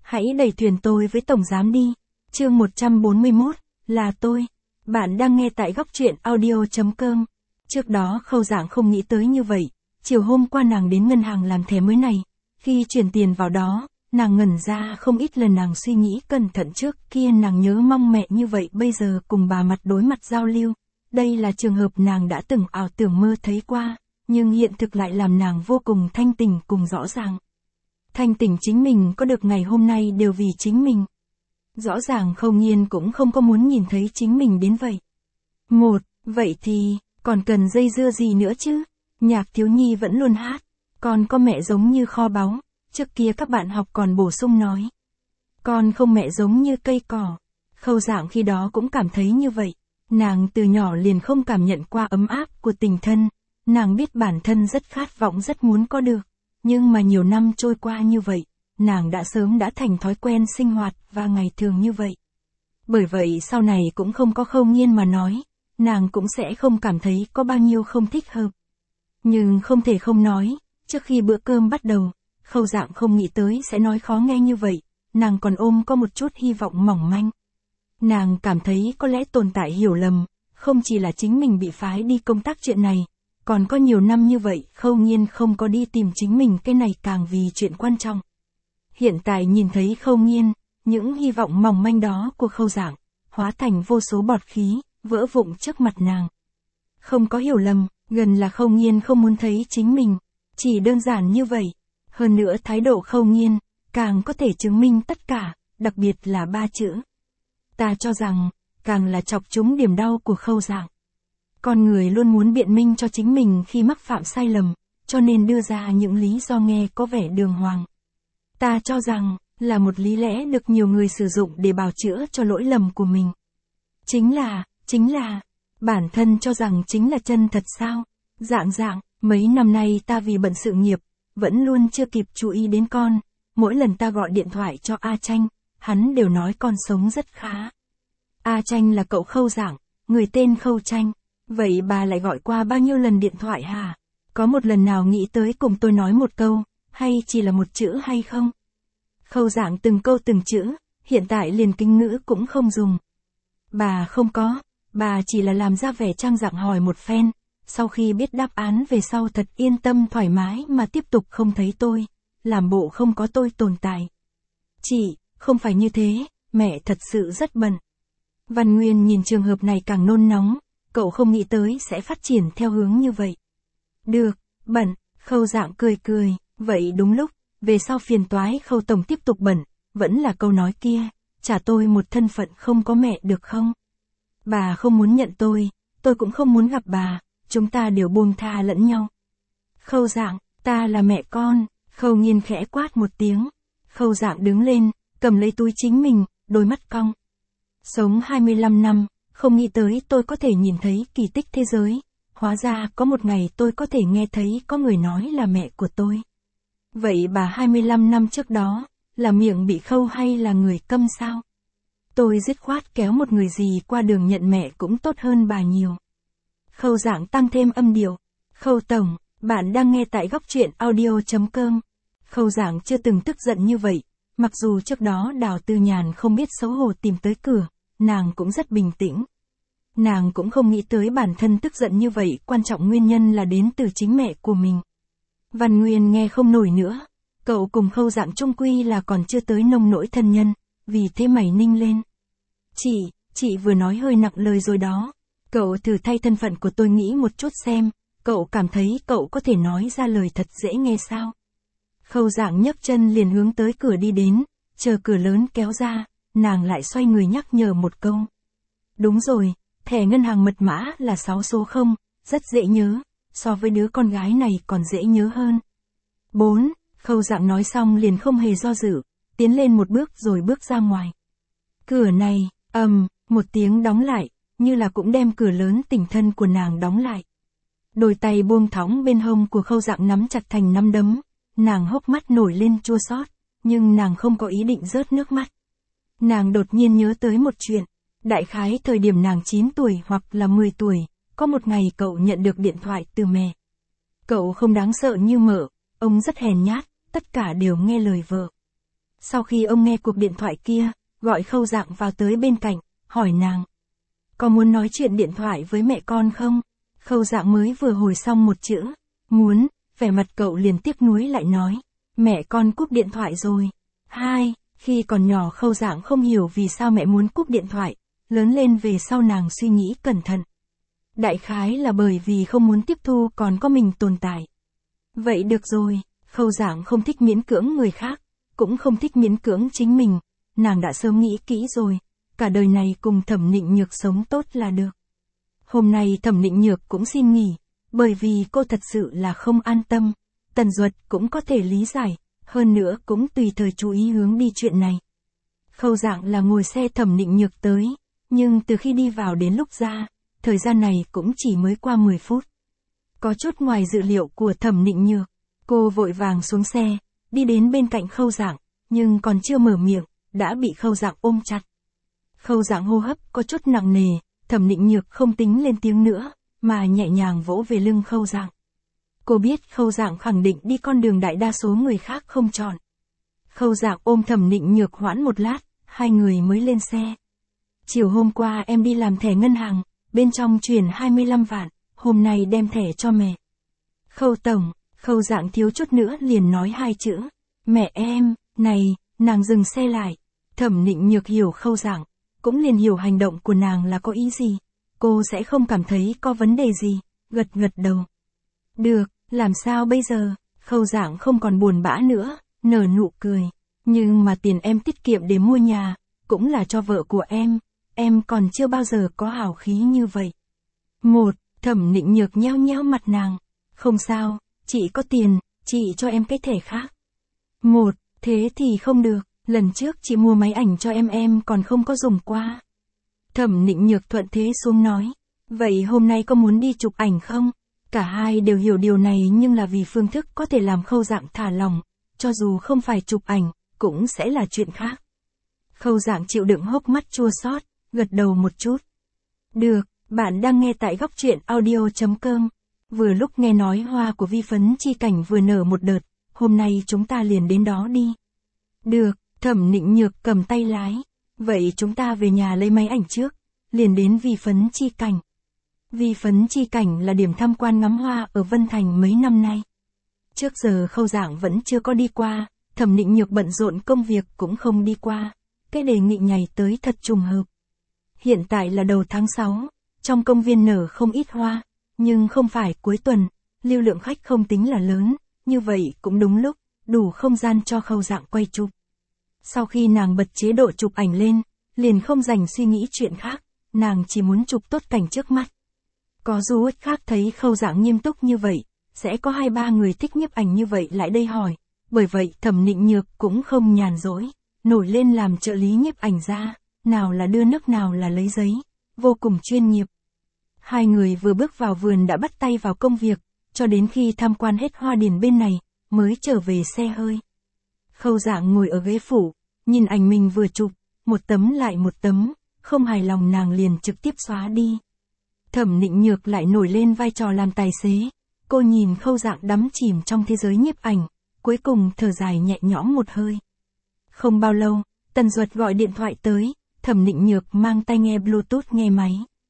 Hãy đẩy thuyền tôi với tổng giám đi. Chương 141, là tôi. Bạn đang nghe tại góc truyện audio.com. Trước đó Khâu Dạng không nghĩ tới như vậy. Chiều hôm qua nàng đến ngân hàng làm thẻ mới này. Khi chuyển tiền vào đó, nàng ngẩn ra không ít lần, nàng suy nghĩ cẩn thận trước kia, nàng nhớ mong mẹ như vậy bây giờ cùng bà mặt đối mặt giao lưu. Đây là trường hợp nàng đã từng ảo tưởng mơ thấy qua, nhưng hiện thực lại làm nàng vô cùng thanh tỉnh cùng rõ ràng. Thanh tỉnh chính mình có được ngày hôm nay đều vì chính mình. Rõ ràng Khâu Nghiên cũng không có muốn nhìn thấy chính mình đến vậy. Vậy thì, còn cần dây dưa gì nữa chứ? Nhạc thiếu nhi vẫn luôn hát. Con có mẹ giống như kho báu. Trước kia các bạn học còn bổ sung nói. Con không mẹ giống như cây cỏ. Khâu Dạng khi đó cũng cảm thấy như vậy. Nàng từ nhỏ liền không cảm nhận qua ấm áp của tình thân. Nàng biết bản thân rất khát vọng, rất muốn có được. Nhưng mà nhiều năm trôi qua như vậy, nàng đã sớm đã thành thói quen sinh hoạt và ngày thường như vậy. Bởi vậy sau này cũng không có Khâu Nghiên mà nói, nàng cũng sẽ không cảm thấy có bao nhiêu không thích hợp. Nhưng không thể không nói, trước khi bữa cơm bắt đầu, Khâu Dạng không nghĩ tới sẽ nói khó nghe như vậy, nàng còn ôm có một chút hy vọng mỏng manh. Nàng cảm thấy có lẽ tồn tại hiểu lầm, không chỉ là chính mình bị phái đi công tác chuyện này, còn có nhiều năm như vậy Khâu Nghiên không có đi tìm chính mình, cái này càng vì chuyện quan trọng. Hiện tại nhìn thấy Khâu Nghiên, những hy vọng mỏng manh đó của Khâu Dạng, hóa thành vô số bọt khí, vỡ vụn trước mặt nàng. Không có hiểu lầm, gần là Khâu Nghiên không muốn thấy chính mình, chỉ đơn giản như vậy. Hơn nữa thái độ Khâu Nghiên, càng có thể chứng minh tất cả, đặc biệt là 3 chữ. Ta cho rằng, càng là chọc trúng điểm đau của Khâu Dạng. Con người luôn muốn biện minh cho chính mình khi mắc phạm sai lầm, cho nên đưa ra những lý do nghe có vẻ đường hoàng. Ta cho rằng, là một lý lẽ được nhiều người sử dụng để bào chữa cho lỗi lầm của mình. Chính là, bản thân cho rằng chính là chân thật sao? Dạng, mấy năm nay ta vì bận sự nghiệp, vẫn luôn chưa kịp chú ý đến con. Mỗi lần ta gọi điện thoại cho A Tranh, hắn đều nói con sống rất khá. A Tranh là cậu Khâu Dạng, người tên Khâu Tranh. Vậy bà lại gọi qua bao nhiêu lần điện thoại hả? Có một lần nào nghĩ tới cùng tôi nói một câu, hay chỉ là một chữ hay không? Khâu Dạng từng câu từng chữ, hiện tại liền kinh ngữ cũng không dùng. Bà không có, bà chỉ là làm ra vẻ trang dạng hỏi một phen, sau khi biết đáp án về sau thật yên tâm thoải mái mà tiếp tục không thấy tôi, làm bộ không có tôi tồn tại. Chị, không phải như thế, mẹ thật sự rất bận. Văn Nguyên nhìn trường hợp này càng nôn nóng, cậu không nghĩ tới sẽ phát triển theo hướng như vậy. Được, bận, Khâu Dạng cười, vậy đúng lúc, về sau phiền toái Khâu tổng tiếp tục bận, vẫn là câu nói kia, trả tôi một thân phận không có mẹ được không? Bà không muốn nhận tôi cũng không muốn gặp bà, chúng ta đều buông tha lẫn nhau. Khâu Dạng, ta là mẹ con, Khâu Nghiên khẽ quát một tiếng. Khâu Dạng đứng lên, cầm lấy túi chính mình, đôi mắt cong. Sống 25 năm, không nghĩ tới tôi có thể nhìn thấy kỳ tích thế giới. Hóa ra có một ngày tôi có thể nghe thấy có người nói là mẹ của tôi. Vậy bà 25 năm trước đó, là miệng bị khâu hay là người câm sao? Tôi dứt khoát kéo một người gì qua đường nhận mẹ cũng tốt hơn bà nhiều. Khâu Dạng tăng thêm âm điệu. Khâu tổng, bạn đang nghe tại góc truyện audio.com. Khâu Dạng chưa từng tức giận như vậy. Mặc dù trước đó Đào Tư Nhàn không biết xấu hổ tìm tới cửa, nàng cũng rất bình tĩnh. Nàng cũng không nghĩ tới bản thân tức giận như vậy, quan trọng nguyên nhân là đến từ chính mẹ của mình. Văn Nguyên nghe không nổi nữa, cậu cùng Khâu Dạng chung quy là còn chưa tới nông nỗi thân nhân, vì thế mày ninh lên. Chị vừa nói hơi nặng lời rồi đó, cậu thử thay thân phận của tôi nghĩ một chút xem, cậu cảm thấy cậu có thể nói ra lời thật dễ nghe sao? Khâu Dạng nhấc chân liền hướng tới cửa đi đến, chờ cửa lớn kéo ra, nàng lại xoay người nhắc nhở một câu. Đúng rồi, thẻ ngân hàng mật mã là 6 số 0, rất dễ nhớ, so với đứa con gái này còn dễ nhớ hơn. 4, Khâu Dạng nói xong liền không hề do dự, tiến lên một bước rồi bước ra ngoài. Cửa này, một tiếng đóng lại, như là cũng đem cửa lớn tình thân của nàng đóng lại. Đôi tay buông thõng bên hông của Khâu Dạng nắm chặt thành nắm đấm, nàng hốc mắt nổi lên chua xót, nhưng nàng không có ý định rớt nước mắt. Nàng đột nhiên nhớ tới một chuyện, đại khái thời điểm nàng 9 tuổi hoặc là 10 tuổi, có một ngày cậu nhận được điện thoại từ mẹ. Cậu không đáng sợ như mợ, ông rất hèn nhát, tất cả đều nghe lời vợ. Sau khi ông nghe cuộc điện thoại kia, gọi Khâu Dạng vào tới bên cạnh, hỏi nàng. Có muốn nói chuyện điện thoại với mẹ con không? Khâu Dạng mới vừa hồi xong một chữ, muốn, vẻ mặt cậu liền tiếc nuối lại nói. Mẹ con cúp điện thoại rồi. Khi còn nhỏ Khâu Dạng không hiểu vì sao mẹ muốn cúp điện thoại, lớn lên về sau nàng suy nghĩ cẩn thận. Đại khái là bởi vì không muốn tiếp thu còn có mình tồn tại. Vậy được rồi, Khâu Dạng không thích miễn cưỡng người khác, cũng không thích miễn cưỡng chính mình, nàng đã sớm nghĩ kỹ rồi, cả đời này cùng Thẩm Nịnh Nhược sống tốt là được. Hôm nay Thẩm Nịnh Nhược cũng xin nghỉ, bởi vì cô thật sự là không an tâm, Tần Duật cũng có thể lý giải, hơn nữa cũng tùy thời chú ý hướng đi chuyện này. Khâu Dạng là ngồi xe Thẩm Nịnh Nhược tới, nhưng từ khi đi vào đến lúc ra, thời gian này cũng chỉ mới qua 10 phút. Có chút ngoài dự liệu của Thẩm Nịnh Nhược, cô vội vàng xuống xe, đi đến bên cạnh Khâu Dạng, nhưng còn chưa mở miệng, đã bị Khâu Dạng ôm chặt. Khâu Dạng hô hấp có chút nặng nề, Thẩm Nịnh Nhược không tính lên tiếng nữa, mà nhẹ nhàng vỗ về lưng Khâu Dạng. Cô biết Khâu Dạng khẳng định đi con đường đại đa số người khác không chọn. Khâu Dạng ôm Thẩm Nịnh Nhược hoãn một lát, hai người mới lên xe. Chiều hôm qua em đi làm thẻ ngân hàng, bên trong chuyển 25 vạn, hôm nay đem thẻ cho mẹ. Khâu tổng, Khâu Dạng thiếu chút nữa liền nói hai chữ. Mẹ em, này, nàng dừng xe lại. Thẩm Nịnh Nhược hiểu Khâu Dạng, cũng liền hiểu hành động của nàng là có ý gì. Cô sẽ không cảm thấy có vấn đề gì, gật gật đầu. Được, làm sao bây giờ? Khâu Dạng không còn buồn bã nữa, nở nụ cười. Nhưng mà tiền em tiết kiệm để mua nhà, cũng là cho vợ của em còn chưa bao giờ có hào khí như vậy. Thẩm Nịnh Nhược nheo nheo mặt nàng. Không sao, chị có tiền, chị cho em cái thẻ khác. Thế thì không được, lần trước chị mua máy ảnh cho em còn không có dùng qua. Thẩm Nịnh Nhược thuận thế xuống nói. Vậy hôm nay có muốn đi chụp ảnh không? Cả hai đều hiểu điều này nhưng là vì phương thức có thể làm Khâu Dạng thả lòng, cho dù không phải chụp ảnh, cũng sẽ là chuyện khác. Khâu Dạng chịu đựng hốc mắt chua xót, gật đầu một chút. Được, bạn đang nghe tại góc truyện audio.com. Vừa lúc nghe nói hoa của Vi Phấn Chi Cảnh vừa nở một đợt, hôm nay chúng ta liền đến đó đi. Được, Thẩm Nịnh Nhược cầm tay lái. Vậy chúng ta về nhà lấy máy ảnh trước, liền đến Vi Phấn Chi Cảnh. Vi Phấn Chi Cảnh là điểm tham quan ngắm hoa ở Vân Thành mấy năm nay. Trước giờ Khâu Dạng vẫn chưa có đi qua, Thẩm Nịnh Nhược bận rộn công việc cũng không đi qua. Cái đề nghị nhảy tới thật trùng hợp. Hiện tại là đầu tháng 6, trong công viên nở không ít hoa, nhưng không phải cuối tuần, lưu lượng khách không tính là lớn, như vậy cũng đúng lúc, đủ không gian cho Khâu Dạng quay chụp. Sau khi nàng bật chế độ chụp ảnh lên, liền không dành suy nghĩ chuyện khác, nàng chỉ muốn chụp tốt cảnh trước mắt. Có du khách khác thấy Khâu Dạng nghiêm túc như vậy, sẽ có 2-3 người thích nhiếp ảnh như vậy lại đây hỏi, bởi vậy Thẩm Nịnh Nhược cũng không nhàn rỗi, nổi lên làm trợ lý nhiếp ảnh ra, nào là đưa nước nào là lấy giấy, vô cùng chuyên nghiệp. Hai người vừa bước vào vườn đã bắt tay vào công việc, cho đến khi tham quan hết hoa điền bên này, mới trở về xe hơi. Khâu Dạng ngồi ở ghế phụ, nhìn ảnh mình vừa chụp, một tấm lại một tấm, không hài lòng nàng liền trực tiếp xóa đi. Thẩm Nịnh Nhược lại nổi lên vai trò làm tài xế, cô nhìn Khâu Dạng đắm chìm trong thế giới nhiếp ảnh, cuối cùng thở dài nhẹ nhõm một hơi. Không bao lâu, Tần Duật gọi điện thoại tới, Thẩm Nịnh Nhược mang tai nghe Bluetooth nghe máy.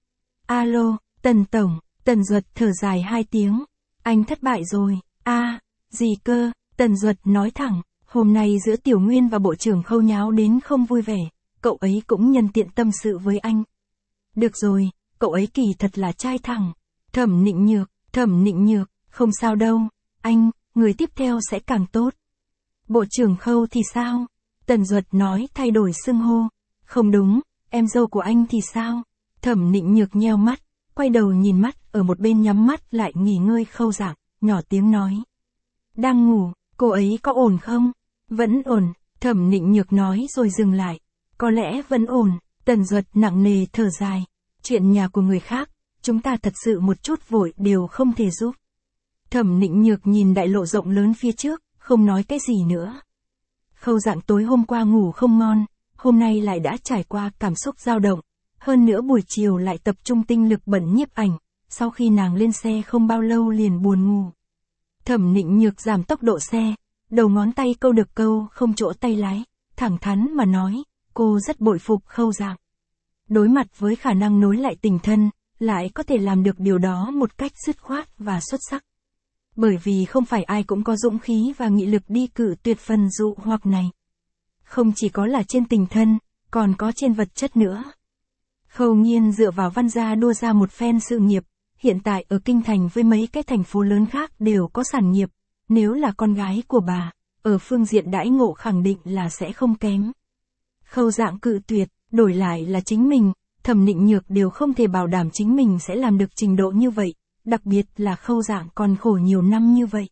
Alo, Tần Tổng, Tần Duật thở dài 2 tiếng. Anh thất bại rồi. Gì cơ? Tần Duật nói thẳng, hôm nay giữa Tiểu Nguyên và Bộ trưởng Khâu nháo đến không vui vẻ, cậu ấy cũng nhân tiện tâm sự với anh. Được rồi, cậu ấy kỳ thật là trai thẳng. Thẩm Nịnh Nhược, không sao đâu, anh, người tiếp theo sẽ càng tốt. Bộ trưởng Khâu thì sao? Tần Duật nói thay đổi xưng hô. Không đúng, em dâu của anh thì sao? Thẩm Nịnh Nhược nheo mắt, quay đầu nhìn mắt ở một bên nhắm mắt lại nghỉ ngơi Khâu Dạng, nhỏ tiếng nói. Đang ngủ, cô ấy có ổn không? Vẫn ổn, Thẩm Nịnh Nhược nói rồi dừng lại. Có lẽ vẫn ổn, Tần Duật nặng nề thở dài. Chuyện nhà của người khác, chúng ta thật sự một chút vội đều không thể giúp. Thẩm Nịnh Nhược nhìn đại lộ rộng lớn phía trước, không nói cái gì nữa. Khâu Dạng tối hôm qua ngủ không ngon, hôm nay lại đã trải qua cảm xúc dao động. Hơn nữa buổi chiều lại tập trung tinh lực bận nhiếp ảnh, sau khi nàng lên xe không bao lâu liền buồn ngủ. Thẩm Nịnh Nhược giảm tốc độ xe, đầu ngón tay câu được câu không chỗ tay lái, thẳng thắn mà nói, cô rất bội phục Khâu Dạng. Đối mặt với khả năng nối lại tình thân, lại có thể làm được điều đó một cách dứt khoát và xuất sắc. Bởi vì không phải ai cũng có dũng khí và nghị lực đi cự tuyệt phần dụ hoặc này. Không chỉ có là trên tình thân, còn có trên vật chất nữa. Khâu Nghiên dựa vào Văn gia đua ra một phen sự nghiệp, hiện tại ở Kinh Thành với mấy cái thành phố lớn khác đều có sản nghiệp, nếu là con gái của bà, ở phương diện đãi ngộ khẳng định là sẽ không kém. Khâu Dạng cự tuyệt, đổi lại là chính mình, Thẩm Nịnh Nhược đều không thể bảo đảm chính mình sẽ làm được trình độ như vậy, đặc biệt là Khâu Dạng còn khổ nhiều năm như vậy.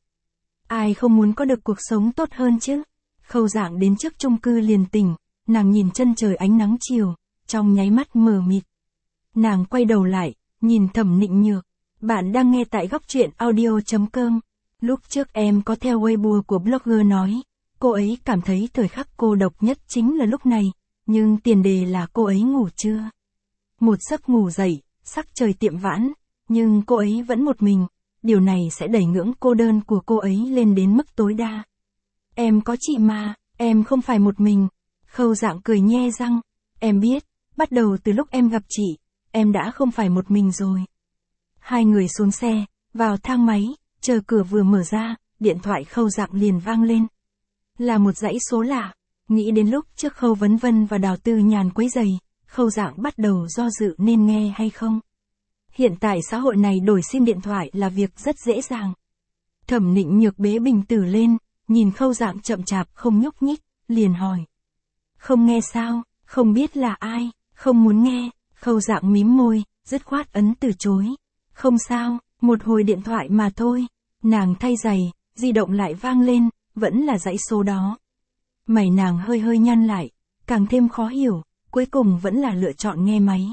Ai không muốn có được cuộc sống tốt hơn chứ? Khâu Dạng đến trước chung cư liền tỉnh, nàng nhìn chân trời ánh nắng chiều, trong nháy mắt mờ mịt. Nàng quay đầu lại, nhìn Thẩm Nịnh Nhược, bạn đang nghe tại góc truyện audio.com. Lúc trước em có theo Weibo của blogger nói, cô ấy cảm thấy thời khắc cô độc nhất chính là lúc này, nhưng tiền đề là cô ấy ngủ chưa. Một giấc ngủ dậy, sắc trời tiệm vãn, nhưng cô ấy vẫn một mình, điều này sẽ đẩy ngưỡng cô đơn của cô ấy lên đến mức tối đa. Em có chị mà, em không phải một mình. Khâu Dạng cười nhe răng, em biết, bắt đầu từ lúc em gặp chị, em đã không phải một mình rồi. Hai người xuống xe, vào thang máy, chờ cửa vừa mở ra, điện thoại Khâu Dạng liền vang lên. Là một dãy số lạ, nghĩ đến lúc trước Khâu Vấn Vân và Đào Tư Nhàn quấy rầy, Khâu Dạng bắt đầu do dự nên nghe hay không. Hiện tại xã hội này đổi sim điện thoại là việc rất dễ dàng. Thẩm Nịnh Nhược bế bình tử lên, nhìn Khâu Dạng chậm chạp không nhúc nhích, liền hỏi. Không nghe sao, không biết là ai, không muốn nghe. Khâu Dạng mím môi, dứt khoát ấn từ chối. Không sao, một hồi điện thoại mà thôi. Nàng thay giày, di động lại vang lên, vẫn là dãy số đó. Mày nàng hơi hơi nhăn lại, càng thêm khó hiểu, cuối cùng vẫn là lựa chọn nghe máy.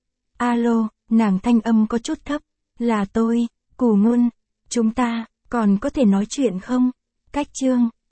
Alo, nàng thanh âm có chút thấp, là tôi, Cù Ngôn, chúng ta, còn có thể nói chuyện không? Cách chương,